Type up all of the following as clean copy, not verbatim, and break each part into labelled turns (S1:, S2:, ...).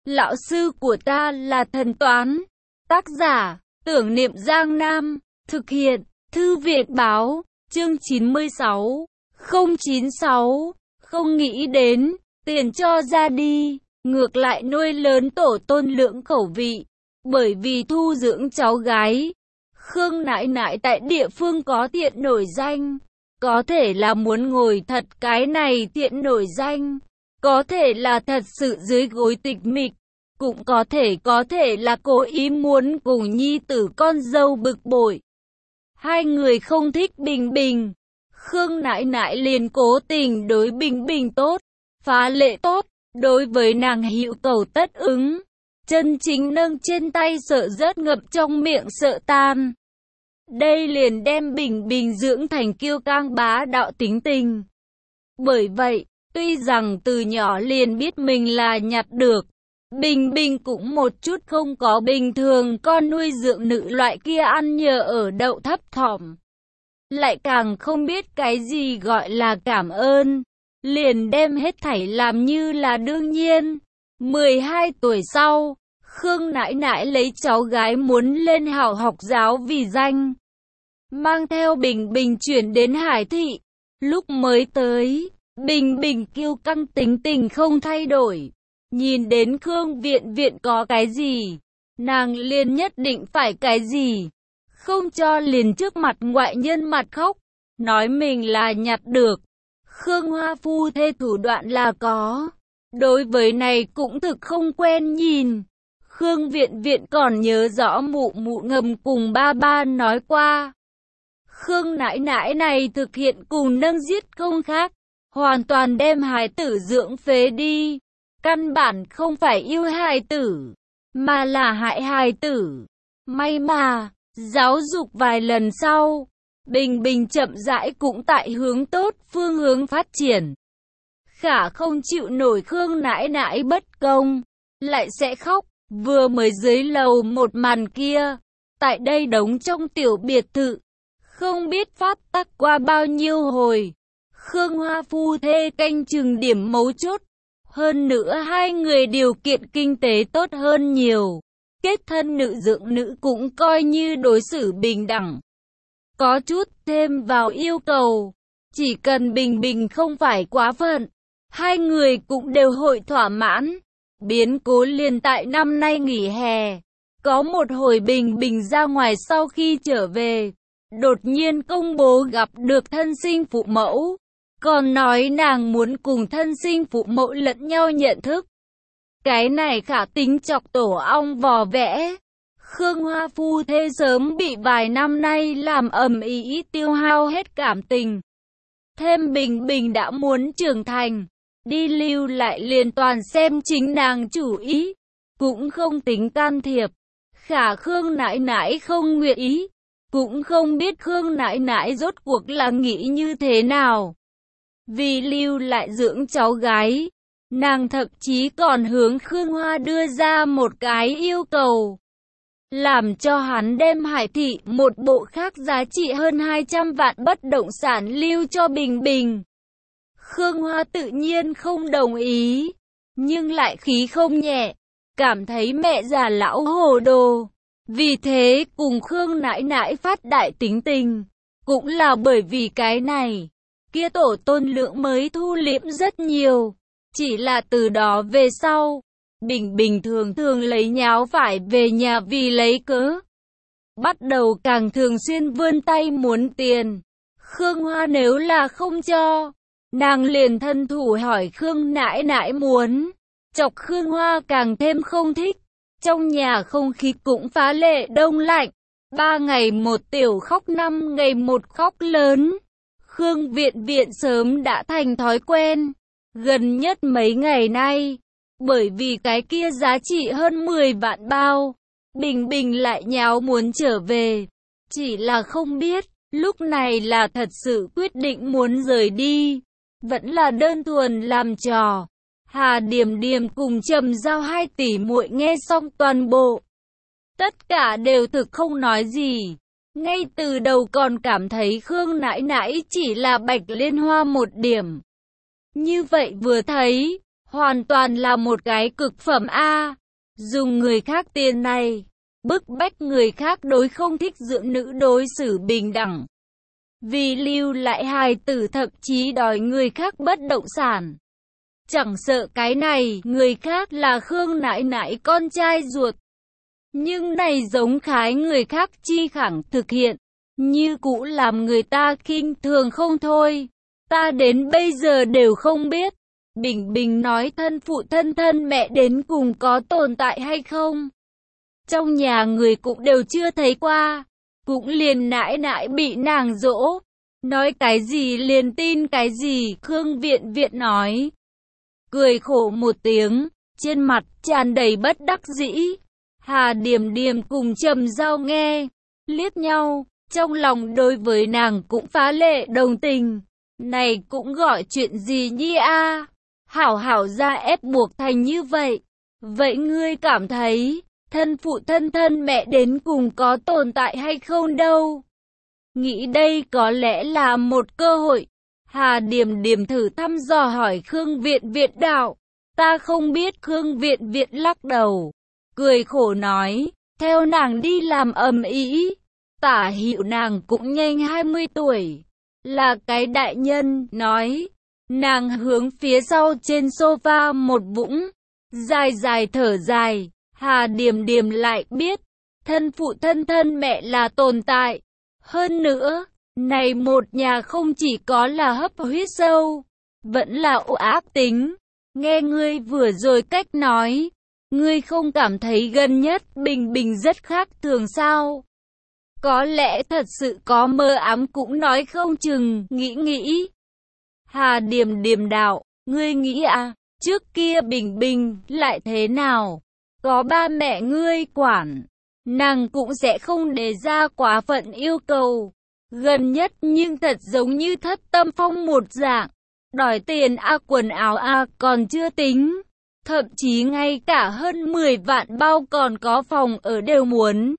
S1: Lão sư của ta là thần toán. Tác giả, Tưởng Niệm Giang Nam. Thực hiện, Thư viện Báo. Chương 96. 096. Không nghĩ đến, tiền cho ra đi, ngược lại nuôi lớn tổ tôn Lưỡng khẩu vị. Bởi vì thu dưỡng cháu gái, Khương nãi nãi tại địa phương có thiện nổi danh. Có thể là muốn ngồi thật cái này thiện nổi danh, có thể là thật sự dưới gối tịch mịch, cũng có thể là cố ý muốn cùng nhi tử con dâu bực bội. Hai người không thích Bình Bình, Khương nãi nãi liền cố tình đối Bình Bình tốt, phá lệ tốt, đối với nàng hữu cầu tất ứng, chân chính nâng trên tay sợ rớt ngập trong miệng sợ tan. Đây liền đem Bình Bình dưỡng thành kiêu căng bá đạo tính tình. Bởi vậy, tuy rằng từ nhỏ liền biết mình là nhặt được, Bình Bình cũng một chút không có bình thường con nuôi dưỡng nữ loại kia ăn nhờ ở đậu thấp thỏm. Lại càng không biết cái gì gọi là cảm ơn, liền đem hết thảy làm như là đương nhiên. 12 tuổi sau, Khương nãi nãi lấy cháu gái muốn lên hảo học giáo vì danh, mang theo Bình Bình chuyển đến Hải Thị. Lúc mới tới, Bình Bình kiêu căng tính tình không thay đổi. Nhìn đến Khương viện viện có cái gì, nàng liền nhất định phải cái gì. Không cho liền trước mặt ngoại nhân mặt khóc, nói mình là nhặt được. Khương Hoa phu thê thủ đoạn là có. Đối với này cũng thực không quen nhìn. Khương viện viện còn nhớ rõ mụ mụ ngầm cùng ba ba nói qua. Khương nãi nãi này thực hiện cùng nâng giết không khác, hoàn toàn đem hài tử dưỡng phế đi. Căn bản không phải yêu hài tử, mà là hại hài tử. May mà, giáo dục vài lần sau, Bình Bình chậm rãi cũng tại hướng tốt phương hướng phát triển. Khả không chịu nổi Khương nãi nãi bất công, lại sẽ khóc. Vừa mới dưới lầu một màn kia, tại đây đống trong tiểu biệt thự, không biết phát tắc qua bao nhiêu hồi. Khương Hoa phu thê canh chừng điểm mấu chốt. Hơn nữa hai người điều kiện kinh tế tốt hơn nhiều. Kết thân nữ dưỡng nữ cũng coi như đối xử bình đẳng. Có chút thêm vào yêu cầu, chỉ cần Bình Bình không phải quá phận, hai người cũng đều hội thỏa mãn. Biến cố liền tại năm nay nghỉ hè. Có một hồi Bình Bình ra ngoài sau khi trở về, đột nhiên công bố gặp được thân sinh phụ mẫu. Còn nói nàng muốn cùng thân sinh phụ mẫu lẫn nhau nhận thức. Cái này khả tính chọc tổ ong vò vẽ. Khương Hoa phu thê sớm bị vài năm nay làm ầm ĩ tiêu hao hết cảm tình. Thêm Bình Bình đã muốn trưởng thành, đi lưu lại liền toàn xem chính nàng chủ ý, cũng không tính can thiệp. Khả Khương nãi nãi không nguyện ý, cũng không biết Khương nãi nãi rốt cuộc là nghĩ như thế nào. Vì lưu lại dưỡng cháu gái, nàng thậm chí còn hướng Khương Hoa đưa ra một cái yêu cầu, làm cho hắn đem Hải Thị một bộ khác giá trị hơn 200 vạn bất động sản lưu cho Bình Bình. Khương Hoa tự nhiên không đồng ý, nhưng lại khí không nhẹ, cảm thấy mẹ già lão hồ đồ. Vì thế cùng Khương nãi nãi phát đại tính tình, cũng là bởi vì cái này, kia tổ tôn Lượng mới thu liễm rất nhiều. Chỉ là từ đó về sau, Bình Bình thường lấy nháo phải về nhà vì lấy cớ. Bắt đầu càng thường xuyên vươn tay muốn tiền. Khương Hoa nếu là không cho, nàng liền thân thủ hỏi Khương nãi nãi muốn. Chọc Khương Hoa càng thêm không thích. Trong nhà không khí cũng phá lệ đông lạnh. 3 ngày một tiểu khóc, 5 ngày một khóc lớn. Khương viện viện sớm đã thành thói quen. Gần nhất mấy ngày nay, bởi vì cái kia giá trị hơn 10 vạn bao, Bình Bình lại nháo muốn trở về. Chỉ là không biết, lúc này là thật sự quyết định muốn rời đi, vẫn là đơn thuần làm trò. Hà Điềm Điềm cùng Trầm Giao hai tỷ muội nghe xong toàn bộ, tất cả đều thực không nói gì. Ngay từ đầu còn cảm thấy Khương nãi nãi chỉ là Bạch Liên Hoa một điểm. Như vậy vừa thấy, hoàn toàn là một cái cực phẩm a. Dùng người khác tiền này, bức bách người khác đối không thích dưỡng nữ đối xử bình đẳng. Vì lưu lại hài tử thậm chí đòi người khác bất động sản. Chẳng sợ cái này, người khác là Khương nãi nãi con trai ruột. Nhưng này giống khái người khác chi khẳng thực hiện, như cũ làm người ta khinh thường không thôi. Ta đến bây giờ đều không biết, Bình Bình nói thân phụ thân mẹ đến cùng có tồn tại hay không. Trong nhà người cũng đều chưa thấy qua, cũng liền nãi nãi bị nàng dỗ. Nói cái gì liền tin cái gì, Khương Viện Viện nói. Cười khổ một tiếng, trên mặt tràn đầy bất đắc dĩ. Hà Điềm Điềm cùng Trầm Giao nghe, liếc nhau, trong lòng đối với nàng cũng phá lệ đồng tình. Này cũng gọi chuyện gì nhi a? Hảo hảo ra ép buộc thành như vậy. Vậy ngươi cảm thấy, thân phụ thân mẹ đến cùng có tồn tại hay không đâu? Nghĩ đây có lẽ là một cơ hội. Hà Điềm Điềm thử thăm dò hỏi Khương Viện Viện đạo. Ta không biết. Khương Viện Viện lắc đầu, cười khổ nói, theo nàng đi làm ầm ĩ. Tả Hữu nàng cũng nhanh 20 tuổi, là cái đại nhân, nói. Nàng hướng phía sau trên sofa một vũng, dài dài thở dài. Hà Điềm Điềm lại biết, thân phụ thân mẹ là tồn tại. Hơn nữa, này một nhà không chỉ có là hấp huyết sâu, vẫn là ổ ác tính. Nghe ngươi vừa rồi cách nói, ngươi không cảm thấy gần nhất Bình Bình rất khác thường sao? Có lẽ thật sự có mơ ám cũng nói không chừng, nghĩ. Hà Điềm Điềm đạo, ngươi nghĩ à, trước kia Bình Bình lại thế nào? Có ba mẹ ngươi quản, nàng cũng sẽ không đề ra quá phận yêu cầu. Gần nhất nhưng thật giống như Thất Tâm Phong một dạng, đòi tiền quần áo còn chưa tính. Thậm chí ngay cả hơn 10 vạn bao còn có phòng ở đều muốn.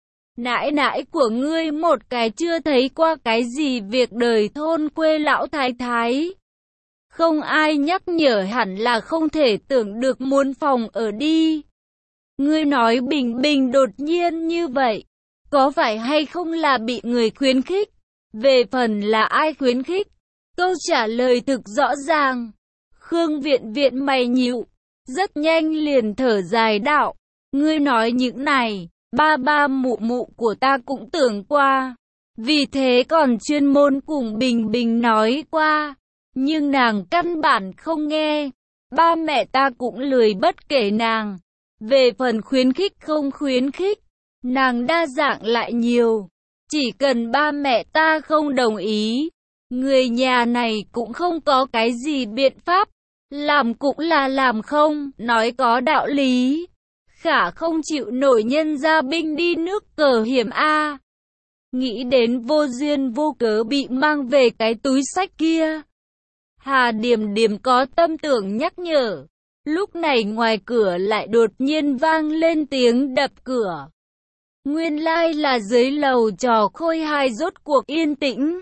S1: Nãi nãi của ngươi một cái chưa thấy qua cái gì việc đời thôn quê lão thái thái. Không ai nhắc nhở hẳn là không thể tưởng được muốn phòng ở đi. Ngươi nói Bình Bình đột nhiên như vậy, có phải hay không là bị người khuyến khích? Về phần là ai khuyến khích? Câu trả lời thực rõ ràng. Khương Viện Viện mày nhíu, rất nhanh liền thở dài đạo. Ngươi nói những này, ba mụ của ta cũng tưởng qua. Vì thế còn chuyên môn cùng Bình Bình nói qua. Nhưng nàng căn bản không nghe. Ba mẹ ta cũng lười bất kể nàng. Về phần khuyến khích không khuyến khích, nàng đa dạng lại nhiều. Chỉ cần ba mẹ ta không đồng ý, người nhà này cũng không có cái gì biện pháp. Làm cũng là làm không, nói có đạo lý. Khả không chịu nổi nhân ra binh đi nước cờ hiểm a. Nghĩ đến vô duyên vô cớ bị mang về cái túi sách kia, Hà Điềm Điềm có tâm tưởng nhắc nhở. Lúc này ngoài cửa lại đột nhiên vang lên tiếng đập cửa. Nguyên lai là dưới lầu trò khôi hài rốt cuộc yên tĩnh.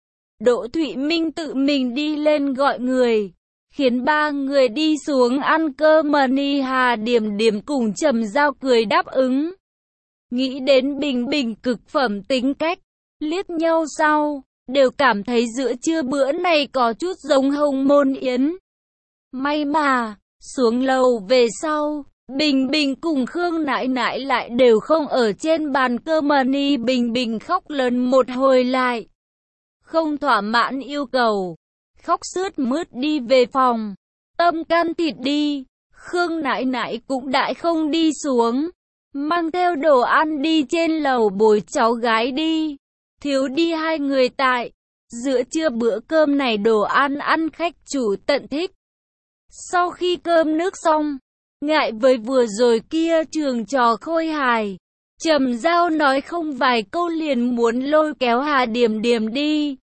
S1: Đỗ Thụy Minh tự mình đi lên gọi người, khiến ba người đi xuống ăn cơm. Ni Hà Điềm Điềm cùng Trầm Giao cười đáp ứng. Nghĩ đến Bình Bình cực phẩm tính cách, liếc nhau sau, đều cảm thấy giữa trưa bữa này có chút giống Hồng Môn Yến. May mà, xuống lầu về sau, Bình Bình cùng Khương nãi nãi lại đều không ở trên bàn cơm. Ni Bình Bình khóc lớn một hồi lại, không thỏa mãn yêu cầu, khóc sướt mướt đi về phòng. Tâm can thịt đi, Khương nãi nãi cũng đại không đi xuống, mang theo đồ ăn đi trên lầu bồi cháu gái đi. Thiếu đi hai người tại, giữa trưa bữa cơm này đồ ăn ăn khách chủ tận thích. Sau khi cơm nước xong, ngại với vừa rồi kia trường trò khôi hài, Trầm Giao nói không vài câu liền muốn lôi kéo Hà Điềm Điềm đi.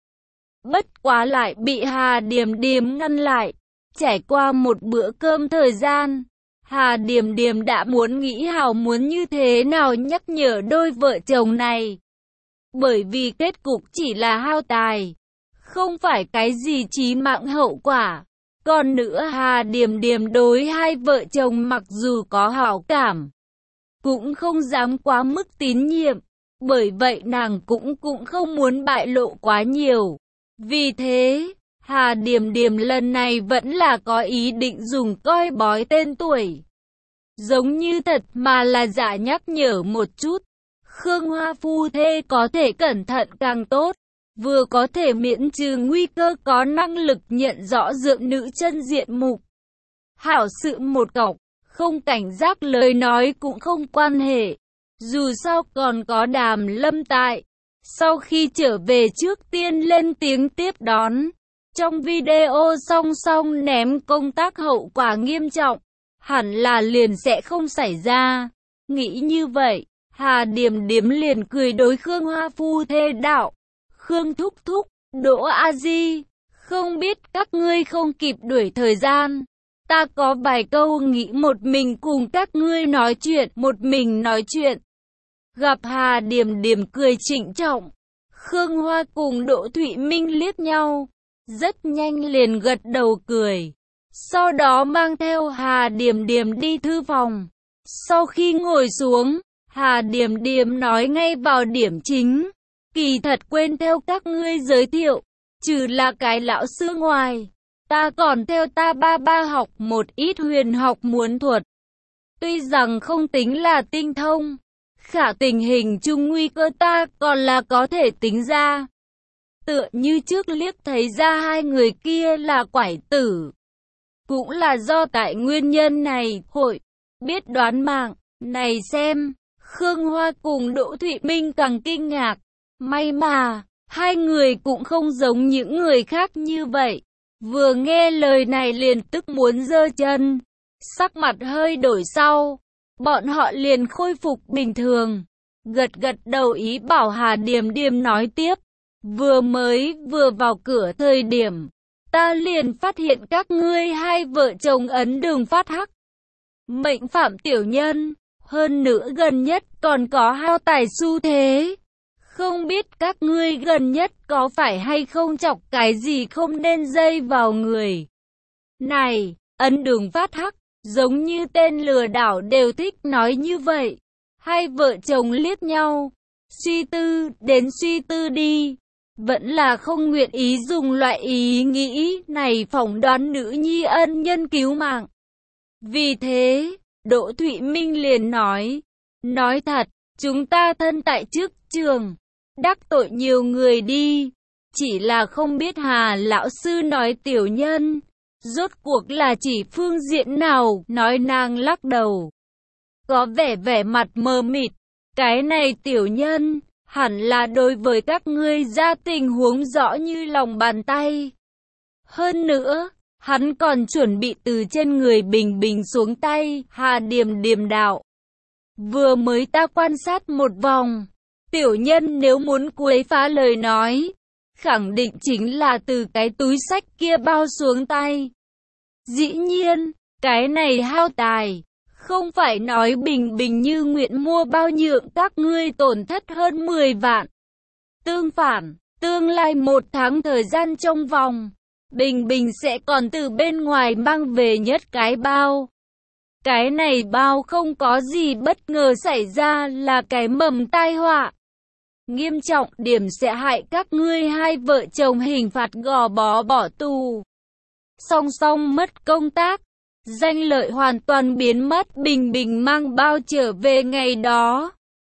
S1: Bất quá lại bị Hà Điềm Điềm ngăn lại. Trải qua một bữa cơm thời gian, Hà Điềm Điềm đã muốn nghĩ hào muốn như thế nào nhắc nhở đôi vợ chồng này. Bởi vì kết cục chỉ là hao tài, không phải cái gì chí mạng hậu quả. Còn nữa Hà Điềm Điềm đối hai vợ chồng mặc dù có hảo cảm, cũng không dám quá mức tín nhiệm, bởi vậy nàng cũng không muốn bại lộ quá nhiều. Vì thế, Hà Điềm Điềm lần này vẫn là có ý định dùng coi bói tên tuổi. Giống như thật mà là giả nhắc nhở một chút. Khương Hoa phu thê có thể cẩn thận càng tốt, vừa có thể miễn trừ nguy cơ có năng lực nhận rõ dượng nữ chân diện mục. Hảo sự một cọc, không cảnh giác lời nói cũng không quan hệ. Dù sao còn có Đàm Lâm tại. Sau khi trở về trước tiên lên tiếng tiếp đón. Trong video song song ném công tác hậu quả nghiêm trọng, hẳn là liền sẽ không xảy ra. Nghĩ như vậy, Hà Điềm Điềm liền cười đối Khương Hoa phu thê đạo. Khương thúc thúc, Đỗ A Di, không biết các ngươi không kịp đuổi thời gian. Ta có vài câu nghĩ một mình cùng các ngươi nói chuyện, một mình nói chuyện. Gặp Hà Điềm Điềm cười trịnh trọng, Khương Hoa cùng Đỗ Thụy Minh liếc nhau, rất nhanh liền gật đầu cười. Sau đó mang theo Hà Điềm Điềm đi thư phòng. Sau khi ngồi xuống, Hà Điềm Điềm nói ngay vào điểm chính. Kỳ thật quên theo các ngươi giới thiệu, trừ là cái lão sư ngoài, ta còn theo ta ba học một ít huyền học muốn thuật. Tuy rằng không tính là tinh thông, khả tình hình chung nguy cơ ta còn là có thể tính ra. Tựa như trước liếc thấy ra hai người kia là quải tử. Cũng là do tại nguyên nhân này, hội, biết đoán mạng, này xem, Khương Hoa cùng Đỗ Thụy Minh càng kinh ngạc. May mà, hai người cũng không giống những người khác như vậy. Vừa nghe lời này liền tức muốn giơ chân. Sắc mặt hơi đổi sau, bọn họ liền khôi phục bình thường. Gật đầu ý bảo Hà Điềm Điềm nói tiếp. Vừa vào cửa thời điểm, ta liền phát hiện các ngươi hai vợ chồng ấn đường phát hắc. Mệnh phạm tiểu nhân, hơn nữa gần nhất còn có hao tài xu thế. Không biết các ngươi gần nhất có phải hay không chọc cái gì không nên dây vào người. Này, ấn đường phát hắc, giống như tên lừa đảo đều thích nói như vậy. Hai vợ chồng liếc nhau, suy tư đi. Vẫn là không nguyện ý dùng loại ý nghĩ này phỏng đoán nữ nhi ân nhân cứu mạng. Vì thế, Đỗ Thụy Minh liền nói thật, chúng ta thân tại trước trường, đắc tội nhiều người đi, chỉ là không biết Hà lão sư nói tiểu nhân, rốt cuộc là chỉ phương diện nào, nói nàng lắc đầu. Có vẻ mặt mờ mịt, cái này tiểu nhân, hẳn là đối với các ngươi ra tình huống rõ như lòng bàn tay. Hơn nữa, hắn còn chuẩn bị từ trên người Bình Bình xuống tay, Hà Điềm Điềm đạo. Vừa mới ta quan sát một vòng, tiểu nhân nếu muốn quấy phá lời nói, khẳng định chính là từ cái túi sách kia bao xuống tay. Dĩ nhiên, cái này hao tài, không phải nói Bình Bình như nguyện mua bao nhượng các ngươi tổn thất hơn 10 vạn. Tương phản, tương lai 1 tháng thời gian trong vòng, Bình Bình sẽ còn từ bên ngoài mang về nhất cái bao. Cái này bao không có gì bất ngờ xảy ra là cái mầm tai họa. Nghiêm trọng điểm sẽ hại các ngươi hai vợ chồng hình phạt gò bó bỏ tù. Song song mất công tác, danh lợi hoàn toàn biến mất. Bình Bình mang bao trở về ngày đó,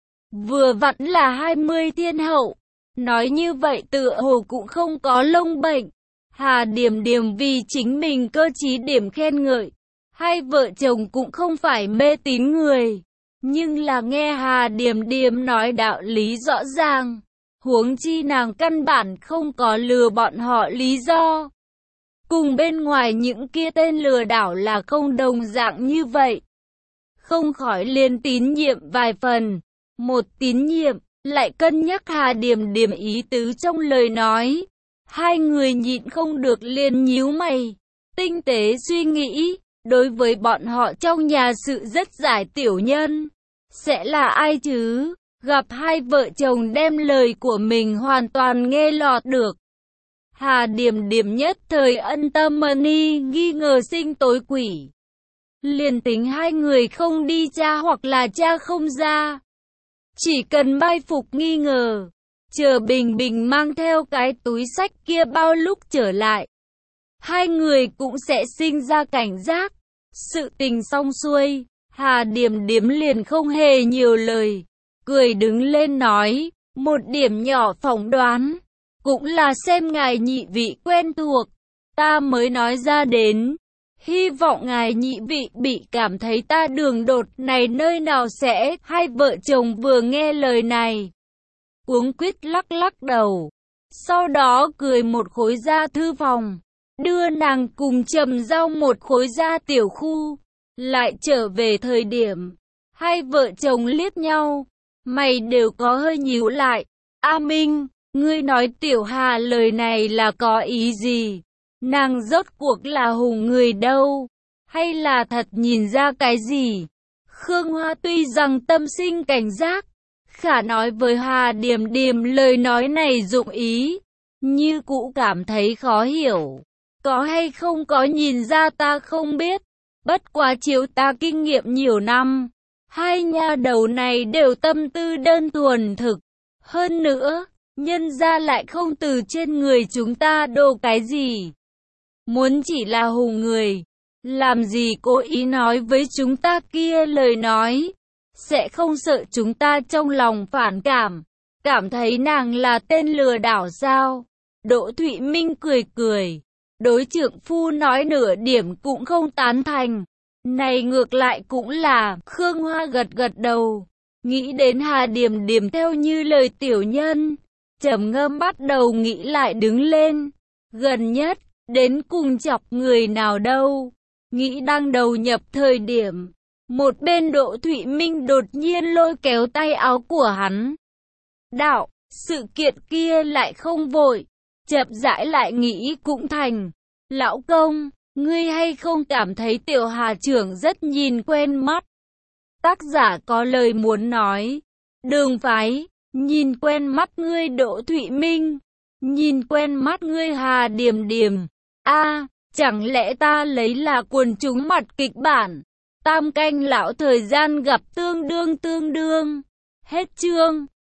S1: vừa vặn là 20 thiên hậu. Nói như vậy tựa hồ cũng không có lông bệnh. Hà Điềm Điềm vì chính mình cơ trí điểm khen ngợi. Hai vợ chồng cũng không phải mê tín người, nhưng là nghe Hà Điềm Điềm nói đạo lý rõ ràng. Huống chi nàng căn bản không có lừa bọn họ lý do. Cùng bên ngoài những kia tên lừa đảo là không đồng dạng như vậy. Không khỏi liền tín nhiệm vài phần. Một tín nhiệm, lại cân nhắc Hà Điềm Điềm ý tứ trong lời nói. Hai người nhịn không được liền nhíu mày, tinh tế suy nghĩ. Đối với bọn họ trong nhà sự rất giải tiểu nhân, sẽ là ai chứ? Gặp hai vợ chồng đem lời của mình hoàn toàn nghe lọt được. Hà Điềm Điềm nhất thời ân tâm nghi ngờ sinh tối quỷ. Liền tính hai người không đi tra hoặc là tra không ra. Chỉ cần mai phục nghi ngờ, chờ Bình Bình mang theo cái túi sách kia bao lúc trở lại. Hai người cũng sẽ sinh ra cảnh giác. Sự tình xong xuôi, Hà Điềm Điềm liền không hề nhiều lời. Cười đứng lên nói, một điểm nhỏ phỏng đoán. Cũng là xem ngài nhị vị quen thuộc. Ta mới nói ra đến. Hy vọng ngài nhị vị bị cảm thấy ta đường đột này nơi nào sẽ. Hai vợ chồng vừa nghe lời này, cuống quýt lắc lắc đầu. Sau đó cười một khối ra thư phòng, đưa nàng cùng Trầm Giao một khối ra tiểu khu. Lại trở về thời điểm, hai vợ chồng liếc nhau, mày đều có hơi nhíu lại. A Minh, ngươi nói Tiểu Hà lời này là có ý gì? Nàng rốt cuộc là hùng người đâu? Hay là thật nhìn ra cái gì? Khương Hoa tuy rằng tâm sinh cảnh giác, khả nói với Hà Điềm Điềm lời nói này dụng ý, như cũ cảm thấy khó hiểu. Có hay không có nhìn ra ta không biết, bất quá chiếu ta kinh nghiệm nhiều năm, hai nha đầu này đều tâm tư đơn thuần thực. Hơn nữa, nhân ra lại không từ trên người chúng ta đồ cái gì. Muốn chỉ là hùng người, làm gì cố ý nói với chúng ta kia lời nói. Sẽ không sợ chúng ta trong lòng phản cảm, cảm thấy nàng là tên lừa đảo sao? Đỗ Thụy Minh cười cười, đối trượng phu nói nửa điểm cũng không tán thành. Này ngược lại cũng là, Khương Hoa gật gật đầu, nghĩ đến Hà Điềm Điềm theo như lời tiểu nhân, trầm ngâm bắt đầu nghĩ lại đứng lên. Gần nhất, đến cùng chọc người nào đâu? Nghĩ đang đầu nhập thời điểm, một bên Đỗ Thụy Minh đột nhiên lôi kéo tay áo của hắn. Đạo, sự kiện kia lại không vội, chậm rãi lại nghĩ cũng thành. Lão công, ngươi hay không cảm thấy Tiểu Hà trưởng rất nhìn quen mắt? Tác giả có lời muốn nói. Đường phái, nhìn quen mắt ngươi Đỗ Thụy Minh, nhìn quen mắt ngươi Hà Điềm Điềm. A, chẳng lẽ ta lấy là quần chúng mặt kịch bản? Tam canh lão thời gian gặp tương đương. Hết chương.